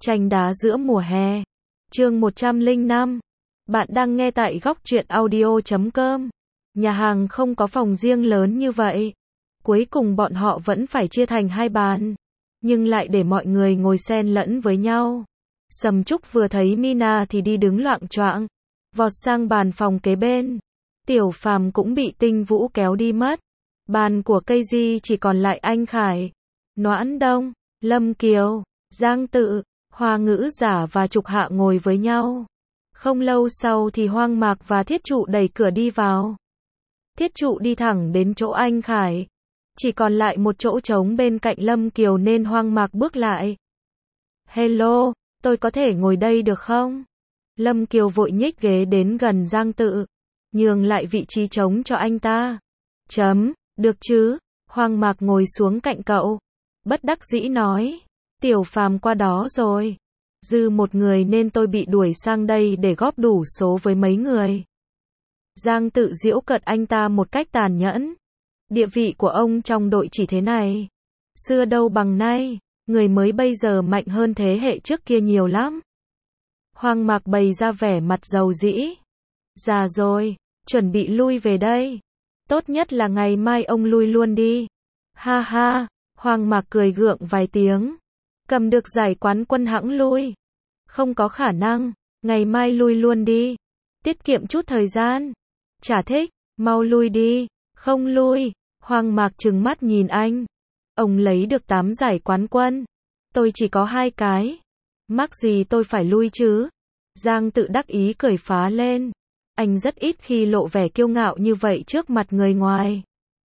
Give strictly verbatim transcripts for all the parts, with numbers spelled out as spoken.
Tranh đá giữa mùa hè. Chương một trăm lẻ năm. Bạn đang nghe tại góc truyện audio chấm com. Nhà hàng không có phòng riêng lớn như vậy. Cuối cùng bọn họ vẫn phải chia thành hai bàn, nhưng lại để mọi người ngồi xen lẫn với nhau. Sầm Trúc vừa thấy Mina thì đi đứng loạng choạng, vọt sang bàn phòng kế bên. Tiểu Phàm cũng bị Tinh Vũ kéo đi mất. Bàn của cây di chỉ còn lại anh Khải, Noãn Đông, Lâm Kiều, Giang Tự, Hoa Ngữ Giả và Trục Hạ ngồi với nhau. Không lâu sau thì Hoang Mạc và Thiết Trụ đẩy cửa đi vào. Thiết Trụ đi thẳng đến chỗ anh Khải. Chỉ còn lại một chỗ trống bên cạnh Lâm Kiều nên Hoang Mạc bước lại. Hello, tôi có thể ngồi đây được không? Lâm Kiều vội nhích ghế đến gần Giang Tự, nhường lại vị trí trống cho anh ta. Chấm, được chứ? Hoang Mạc ngồi xuống cạnh cậu, bất đắc dĩ nói. Tiểu Phàm qua đó rồi. Dư một người nên tôi bị đuổi sang đây để góp đủ số với mấy người. Giang Tự giễu cợt anh ta một cách tàn nhẫn. Địa vị của ông trong đội chỉ thế này. Xưa đâu bằng nay, người mới bây giờ mạnh hơn thế hệ trước kia nhiều lắm. Hoang Mạc bày ra vẻ mặt dầu dĩ. Già rồi, chuẩn bị lui về đây. Tốt nhất là ngày mai ông lui luôn đi. Ha ha, Hoang Mạc cười gượng vài tiếng. Cầm được giải quán quân hẵng lui. Không có khả năng, ngày mai lui luôn đi. Tiết kiệm chút thời gian. Chả thích, mau lui đi. Không lui. Hoang Mạc trừng mắt nhìn anh. Ông lấy được tám giải quán quân. Tôi chỉ có hai cái. Mắc gì tôi phải lui chứ? Giang Tự đắc ý cười phá lên. Anh rất ít khi lộ vẻ kiêu ngạo như vậy trước mặt người ngoài.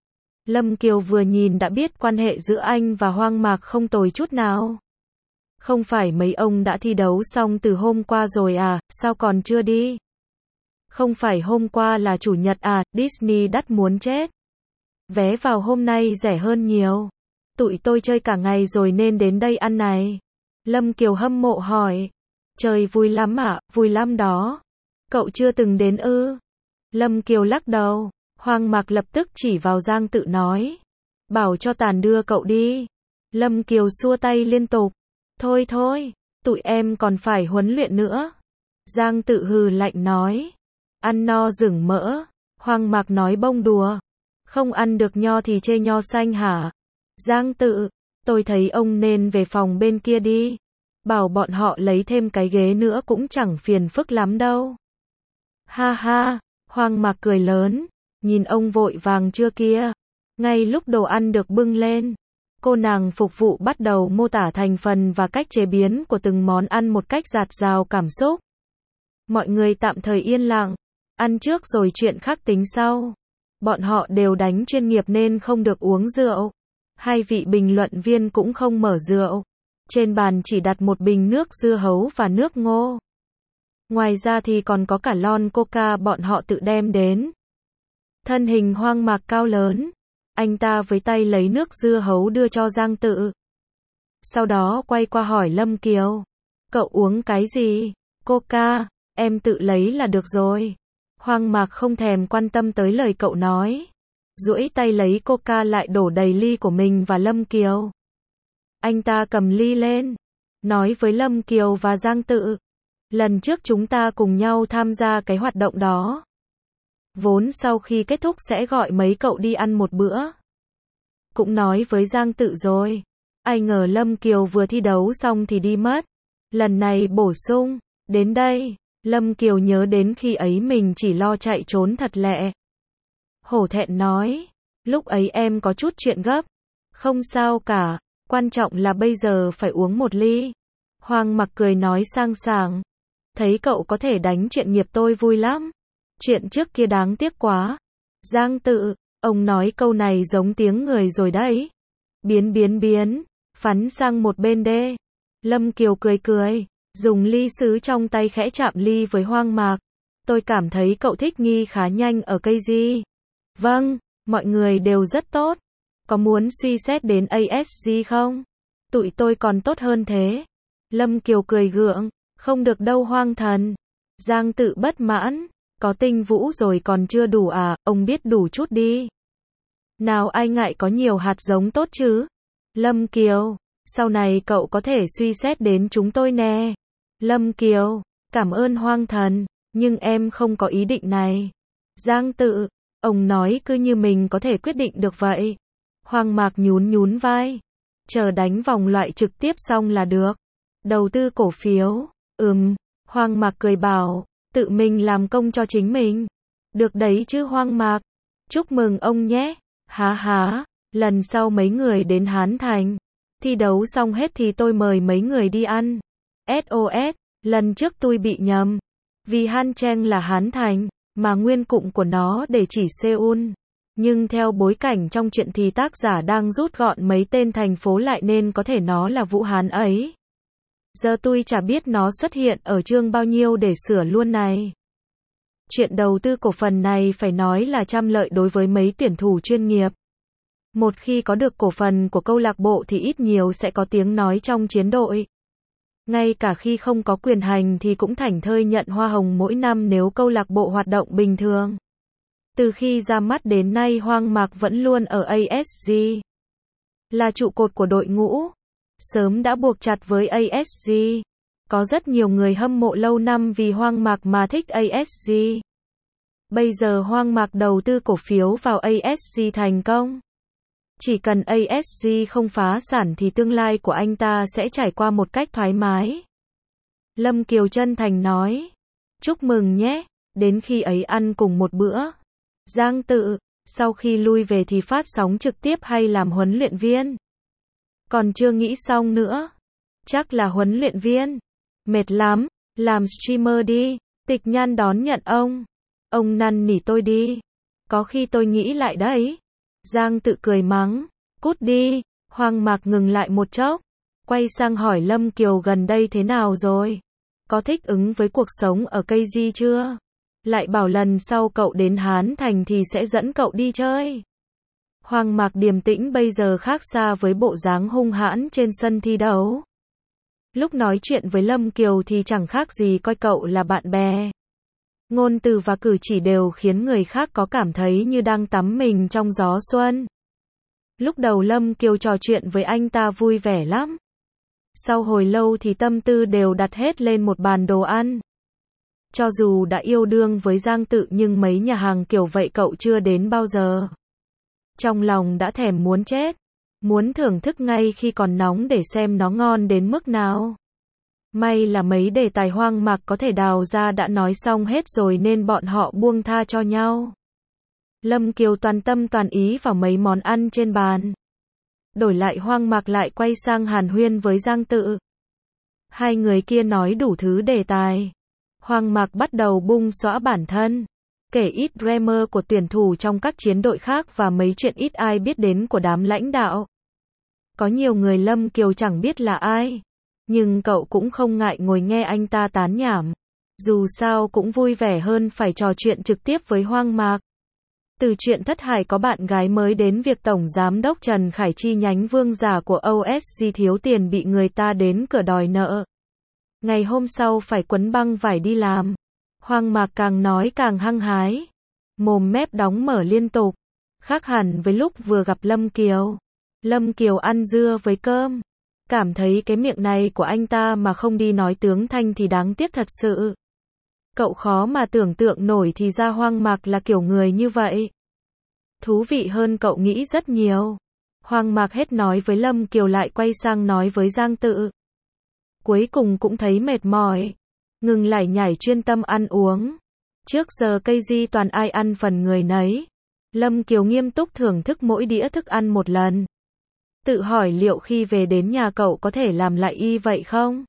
Lâm Kiều vừa nhìn đã biết quan hệ giữa anh và Hoang Mạc không tồi chút nào. Không phải mấy ông đã thi đấu xong từ hôm qua rồi à, sao còn chưa đi? Không phải hôm qua là chủ nhật à, Disney đắt muốn chết. Vé vào hôm nay rẻ hơn nhiều. Tụi tôi chơi cả ngày rồi nên đến đây ăn này. Lâm Kiều hâm mộ hỏi. Chơi vui lắm ạ, à? Vui lắm đó. Cậu chưa từng đến ư? Lâm Kiều lắc đầu. Hoang Mạc lập tức chỉ vào Giang Tự nói. Bảo cho Tàn đưa cậu đi. Lâm Kiều xua tay liên tục. Thôi thôi, tụi em còn phải huấn luyện nữa. Giang Tự hừ lạnh nói. Ăn no rừng mỡ. Hoang Mạc nói bông đùa. Không ăn được nho thì chê nho xanh hả? Giang Tự, tôi thấy ông nên về phòng bên kia đi. Bảo bọn họ lấy thêm cái ghế nữa cũng chẳng phiền phức lắm đâu. Ha ha, Hoang Mạc cười lớn. Nhìn ông vội vàng chưa kia. Ngay lúc đồ ăn được bưng lên, cô nàng phục vụ bắt đầu mô tả thành phần và cách chế biến của từng món ăn một cách dạt dào cảm xúc. Mọi người tạm thời yên lặng. Ăn trước rồi chuyện khác tính sau. Bọn họ đều đánh chuyên nghiệp nên không được uống rượu. Hai vị bình luận viên cũng không mở rượu. Trên bàn chỉ đặt một bình nước dưa hấu và nước ngô. Ngoài ra thì còn có cả lon coca bọn họ tự đem đến. Thân hình Hoang Mạc cao lớn. Anh ta với tay lấy nước dưa hấu đưa cho Giang Tự. Sau đó quay qua hỏi Lâm Kiều. Cậu uống cái gì? Coca, em tự lấy là được rồi. Hoang Mạc không thèm quan tâm tới lời cậu nói. Duỗi tay lấy coca lại đổ đầy ly của mình và Lâm Kiều. Anh ta cầm ly lên. Nói với Lâm Kiều và Giang Tự. Lần trước chúng ta cùng nhau tham gia cái hoạt động đó. Vốn sau khi kết thúc sẽ gọi mấy cậu đi ăn một bữa. Cũng nói với Giang Tự rồi. Ai ngờ Lâm Kiều vừa thi đấu xong thì đi mất. Lần này bổ sung. Đến đây, Lâm Kiều nhớ đến khi ấy mình chỉ lo chạy trốn thật lẹ. Hổ thẹn nói. Lúc ấy em có chút chuyện gấp. Không sao cả. Quan trọng là bây giờ phải uống một ly. Hoang Mạc cười nói sang sảng. Thấy cậu có thể đánh chuyện nghiệp tôi vui lắm. Chuyện trước kia đáng tiếc quá. Giang Tự, ông nói câu này giống tiếng người rồi đấy. Biến biến biến, phắn sang một bên đê. Lâm Kiều cười cười, dùng ly sứ trong tay khẽ chạm ly với Hoang Mạc. Tôi cảm thấy cậu thích nghi khá nhanh ở cây di. Vâng, mọi người đều rất tốt. Có muốn suy xét đến a ét giê không? Tụi tôi còn tốt hơn thế. Lâm Kiều cười gượng, không được đâu Hoang thần. Giang Tự bất mãn. Có Tinh Vũ rồi còn chưa đủ à, ông biết đủ chút đi. Nào ai ngại có nhiều hạt giống tốt chứ? Lâm Kiều, Sau này cậu có thể suy xét đến chúng tôi nè. Lâm Kiều, cảm ơn Hoang thần, nhưng em không có ý định này. Giang Tự, ông nói cứ như mình có thể quyết định được vậy. Hoang Mạc nhún nhún vai. Chờ đánh vòng loại trực tiếp xong là được. Đầu tư cổ phiếu, ừm, Hoang Mạc cười bảo, tự mình làm công cho chính mình. Được đấy chứ Hoang Mạc. Chúc mừng ông nhé. Há há, lần sau mấy người đến Hán Thành. Thi đấu xong hết thì tôi mời mấy người đi ăn. ét ô ét, lần trước tôi bị nhầm. Vì Han Cheng là Hán Thành, mà nguyên cụm của nó để chỉ Seoul. Nhưng theo bối cảnh trong truyện thì tác giả đang rút gọn mấy tên thành phố lại nên có thể nó là Vũ Hán ấy. Giờ tôi chả biết nó xuất hiện ở chương bao nhiêu để sửa luôn này. Chuyện đầu tư cổ phần này phải nói là trăm lợi đối với mấy tuyển thủ chuyên nghiệp. Một khi có được cổ phần của câu lạc bộ thì ít nhiều sẽ có tiếng nói trong chiến đội. Ngay cả khi không có quyền hành thì cũng thảnh thơi nhận hoa hồng mỗi năm nếu câu lạc bộ hoạt động bình thường. Từ khi ra mắt đến nay Hoang Mạc vẫn luôn ở a ét giê. Là trụ cột của đội ngũ. Sớm đã buộc chặt với a ét giê. Có rất nhiều người hâm mộ lâu năm vì Hoang Mạc mà thích a ét giê. Bây giờ Hoang Mạc đầu tư cổ phiếu vào a ét giê thành công. Chỉ cần a ét giê không phá sản thì tương lai của anh ta sẽ trải qua một cách thoải mái. Lâm Kiều chân thành nói. Chúc mừng nhé, đến khi ấy ăn cùng một bữa. Giang Tự, sau khi lui về thì phát sóng trực tiếp hay làm huấn luyện viên? Còn chưa nghĩ xong nữa. Chắc là huấn luyện viên. Mệt lắm, làm streamer đi. Tịch Nhan đón nhận ông. Ông năn nỉ tôi đi. Có khi tôi nghĩ lại đấy. Giang Tự cười mắng. Cút đi. Hoang Mạc ngừng lại một chốc. Quay sang hỏi Lâm Kiều gần đây thế nào rồi? Có thích ứng với cuộc sống ở ca giê chưa? Lại bảo lần sau cậu đến Hán Thành thì sẽ dẫn cậu đi chơi. Hoang Mạc điềm tĩnh bây giờ khác xa với bộ dáng hung hãn trên sân thi đấu. Lúc nói chuyện với Lâm Kiều thì chẳng khác gì coi cậu là bạn bè. Ngôn từ và cử chỉ đều khiến người khác có cảm thấy như đang tắm mình trong gió xuân. Lúc đầu Lâm Kiều trò chuyện với anh ta vui vẻ lắm. Sau hồi lâu thì tâm tư đều đặt hết lên một bàn đồ ăn. Cho dù đã yêu đương với Giang Tự nhưng mấy nhà hàng kiểu vậy cậu chưa đến bao giờ. Trong lòng đã thèm muốn chết. Muốn thưởng thức ngay khi còn nóng để xem nó ngon đến mức nào. May là mấy đề tài Hoang Mạc có thể đào ra đã nói xong hết rồi nên bọn họ buông tha cho nhau. Lâm Kiều toàn tâm toàn ý vào mấy món ăn trên bàn. Đổi lại Hoang Mạc lại quay sang hàn huyên với Giang Tự. Hai người kia nói đủ thứ đề tài. Hoang Mạc bắt đầu bung xõa bản thân. Kể ít drama của tuyển thủ trong các chiến đội khác và mấy chuyện ít ai biết đến của đám lãnh đạo. Có nhiều người Lâm Kiều chẳng biết là ai. Nhưng cậu cũng không ngại ngồi nghe anh ta tán nhảm. Dù sao cũng vui vẻ hơn phải trò chuyện trực tiếp với Hoang Mạc. Từ chuyện Thất Hải có bạn gái mới đến việc Tổng Giám đốc Trần Khải chi nhánh Vương Giả của o ét giê thiếu tiền bị người ta đến cửa đòi nợ. Ngày hôm sau phải quấn băng vải đi làm. Hoang Mạc càng nói càng hăng hái. Mồm mép đóng mở liên tục. Khác hẳn với lúc vừa gặp Lâm Kiều. Lâm Kiều ăn dưa với cơm. Cảm thấy cái miệng này của anh ta mà không đi nói tướng Thanh thì đáng tiếc thật sự. Cậu khó mà tưởng tượng nổi thì ra Hoang Mạc là kiểu người như vậy. Thú vị hơn cậu nghĩ rất nhiều. Hoang Mạc hết nói với Lâm Kiều lại quay sang nói với Giang Tự. Cuối cùng cũng thấy mệt mỏi. Ngừng lải nhải chuyên tâm ăn uống. Trước giờ cây di toàn ai ăn phần người nấy. Lâm Kiều nghiêm túc thưởng thức mỗi đĩa thức ăn một lần. Tự hỏi liệu khi về đến nhà cậu có thể làm lại y vậy không?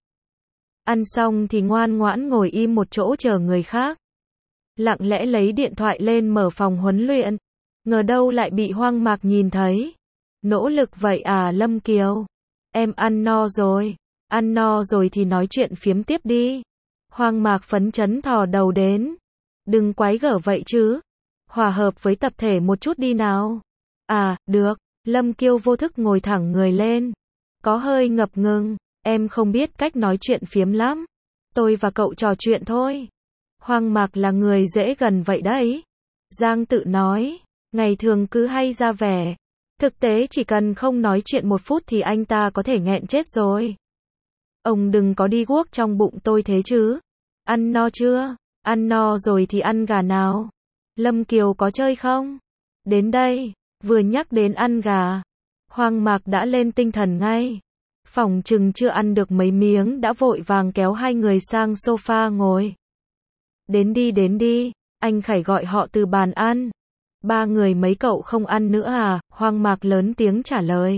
Ăn xong thì ngoan ngoãn ngồi im một chỗ chờ người khác. Lặng lẽ lấy điện thoại lên mở phòng huấn luyện. Ngờ đâu lại bị Hoang Mạc nhìn thấy. Nỗ lực vậy à Lâm Kiều? Em ăn no rồi. Ăn no rồi thì nói chuyện phiếm tiếp đi. Hoang Mạc phấn chấn thò đầu đến. Đừng quái gở vậy chứ. Hòa hợp với tập thể một chút đi nào. À, được. Lâm Kiều vô thức ngồi thẳng người lên. Có hơi ngập ngừng. Em không biết cách nói chuyện phiếm lắm. Tôi và cậu trò chuyện thôi. Hoang Mạc là người dễ gần vậy đấy. Giang Tự nói. Ngày thường cứ hay ra vẻ. Thực tế chỉ cần không nói chuyện một phút thì anh ta có thể nghẹn chết rồi. Ông đừng có đi guốc trong bụng tôi thế chứ. Ăn no chưa? Ăn no rồi thì ăn gà nào. Lâm Kiều có chơi không? Đến đây, vừa nhắc đến ăn gà, Hoàng Mạc đã lên tinh thần ngay. Phỏng chừng chưa ăn được mấy miếng đã vội vàng kéo hai người sang sofa ngồi. Đến đi đến đi, anh Khải gọi họ từ bàn ăn. Ba người mấy cậu không ăn nữa à? Hoàng Mạc lớn tiếng trả lời.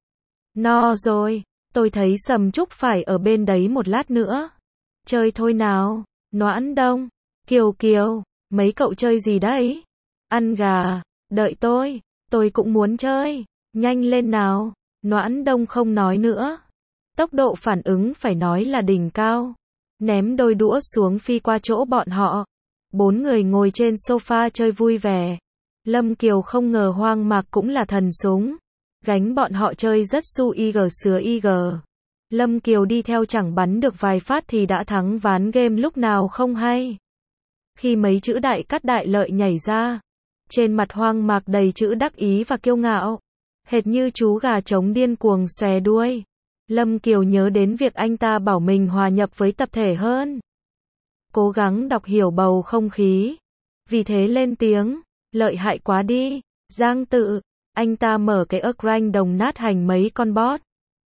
No rồi, tôi thấy Sầm Trúc phải ở bên đấy một lát nữa. Chơi thôi nào, Noãn Đông, Kiều Kiều, mấy cậu chơi gì đấy? Ăn gà, đợi tôi, tôi cũng muốn chơi, nhanh lên nào. Noãn Đông không nói nữa. Tốc độ phản ứng phải nói là đỉnh cao. Ném đôi đũa xuống phi qua chỗ bọn họ. Bốn người ngồi trên sofa chơi vui vẻ. Lâm Kiều không ngờ Hoàng Mạc cũng là thần súng. Gánh bọn họ chơi rất su ig sứa ig. Lâm Kiều đi theo chẳng bắn được vài phát thì đã thắng ván game lúc nào không hay. Khi mấy chữ đại cắt đại lợi nhảy ra, trên mặt Hoàng Mạc đầy chữ đắc ý và kiêu ngạo. Hệt như chú gà trống điên cuồng xòe đuôi. Lâm Kiều nhớ đến việc anh ta bảo mình hòa nhập với tập thể hơn. Cố gắng đọc hiểu bầu không khí. Vì thế lên tiếng, lợi hại quá đi, Giang Tự. Anh ta mở cái ức ranh đồng nát hành mấy con bot.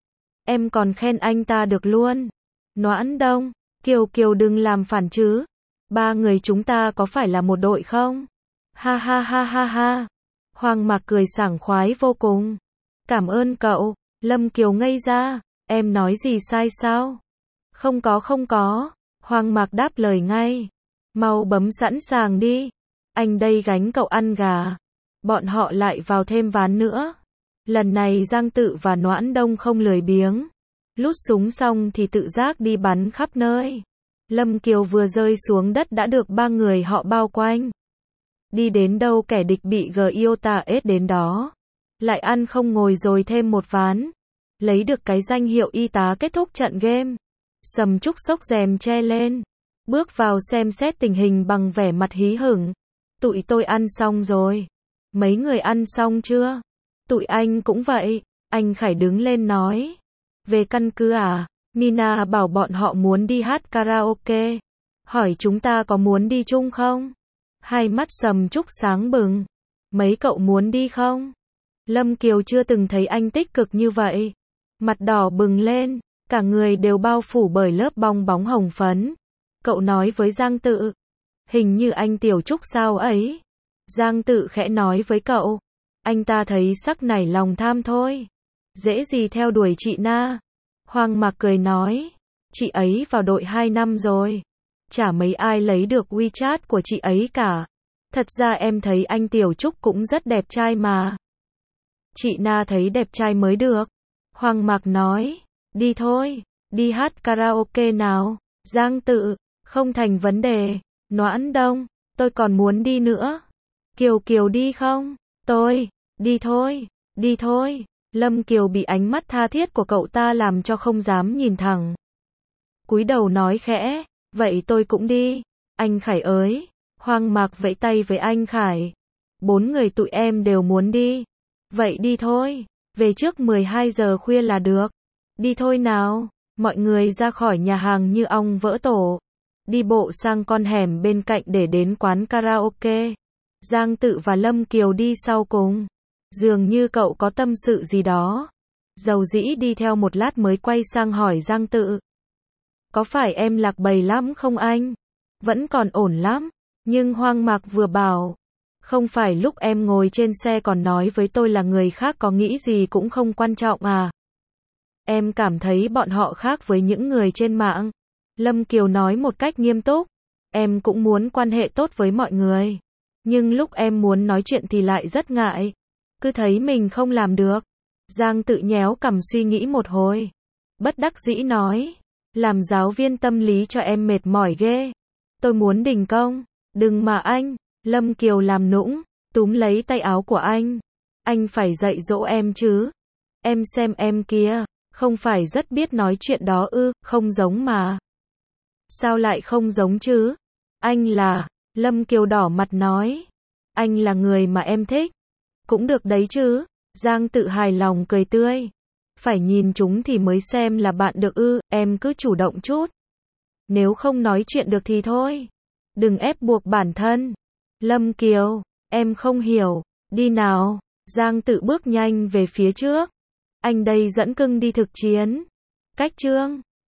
Em còn khen anh ta được luôn. Noãn Đông, Kiều Kiều đừng làm phản chứ. Ba người chúng ta có phải là một đội không? Ha ha ha ha ha. Hoàng Mạc cười sảng khoái vô cùng. Cảm ơn cậu. Lâm Kiều ngây ra. Em nói gì sai sao? Không có không có. Hoàng Mạc đáp lời ngay. Mau bấm sẵn sàng đi. Anh đây gánh cậu ăn gà. Bọn họ lại vào thêm ván nữa. Lần này Giang Tự và Noãn Đông không lười biếng. Lút súng xong thì tự giác đi bắn khắp nơi. Lâm Kiều vừa rơi xuống đất đã được ba người họ bao quanh. Đi đến đâu kẻ địch bị Giota ết đến đó. Lại ăn không ngồi rồi thêm một ván. Lấy được cái danh hiệu y tá kết thúc trận game. Sầm Trúc xốc rèm che lên. Bước vào xem xét tình hình bằng vẻ mặt hí hửng. Tụi tôi ăn xong rồi. Mấy người ăn xong chưa? Tụi anh cũng vậy. Anh Khải đứng lên nói. Về căn cứ à? Mina bảo bọn họ muốn đi hát karaoke. Hỏi chúng ta có muốn đi chung không? Hai mắt Sầm Trúc sáng bừng. Mấy cậu muốn đi không? Lâm Kiều chưa từng thấy anh tích cực như vậy. Mặt đỏ bừng lên, cả người đều bao phủ bởi lớp bong bóng hồng phấn. Cậu nói với Giang Tự. Hình như anh Tiểu Trúc sao ấy. Giang Tự khẽ nói với cậu. Anh ta thấy sắc nảy lòng tham thôi. Dễ gì theo đuổi chị Na. Hoàng Mạc cười nói. Chị ấy vào đội hai năm rồi. Chả mấy ai lấy được WeChat của chị ấy cả. Thật ra em thấy anh Tiểu Trúc cũng rất đẹp trai mà. Chị Na thấy đẹp trai mới được. Hoàng Mạc nói. Đi thôi, đi hát karaoke nào. Giang Tự. Không thành vấn đề. Noãn Đông. Tôi còn muốn đi nữa. Kiều Kiều đi không? Tôi. Đi thôi, đi thôi. Lâm Kiều bị ánh mắt tha thiết của cậu ta làm cho không dám nhìn thẳng. Cúi đầu nói khẽ. Vậy tôi cũng đi. Anh Khải ơi. Hoàng Mạc vẫy tay với anh Khải. Bốn người tụi em đều muốn đi. Vậy đi thôi. Về trước mười hai giờ khuya là được. Đi thôi nào. Mọi người ra khỏi nhà hàng như ong vỡ tổ. Đi bộ sang con hẻm bên cạnh để đến quán karaoke. Giang Tự và Lâm Kiều đi sau cùng. Dường như cậu có tâm sự gì đó. Dầu dĩ đi theo một lát mới quay sang hỏi Giang Tự. Có phải em lạc bầy lắm không anh? Vẫn còn ổn lắm. Nhưng Hoàng Mạc vừa bảo. Không phải lúc em ngồi trên xe còn nói với tôi là người khác có nghĩ gì cũng không quan trọng à? Em cảm thấy bọn họ khác với những người trên mạng. Lâm Kiều nói một cách nghiêm túc. Em cũng muốn quan hệ tốt với mọi người. Nhưng lúc em muốn nói chuyện thì lại rất ngại. Cứ thấy mình không làm được. Giang Tự nhéo cằm suy nghĩ một hồi. Bất đắc dĩ nói. Làm giáo viên tâm lý cho em mệt mỏi ghê. Tôi muốn đình công. Đừng mà anh. Lâm Kiều làm nũng. Túm lấy tay áo của anh. Anh phải dạy dỗ em chứ. Em xem em kia. Không phải rất biết nói chuyện đó ư. Không giống mà. Sao lại không giống chứ? Anh là. Lâm Kiều đỏ mặt nói. Anh là người mà em thích. Cũng được đấy chứ. Giang Tự hài lòng cười tươi. Phải nhìn chúng thì mới xem là bạn được ư, em cứ chủ động chút. Nếu không nói chuyện được thì thôi. Đừng ép buộc bản thân. Lâm Kiều, em không hiểu. Đi nào. Giang Tự bước nhanh về phía trước. Anh đây dẫn cưng đi thực chiến. Cách Trương.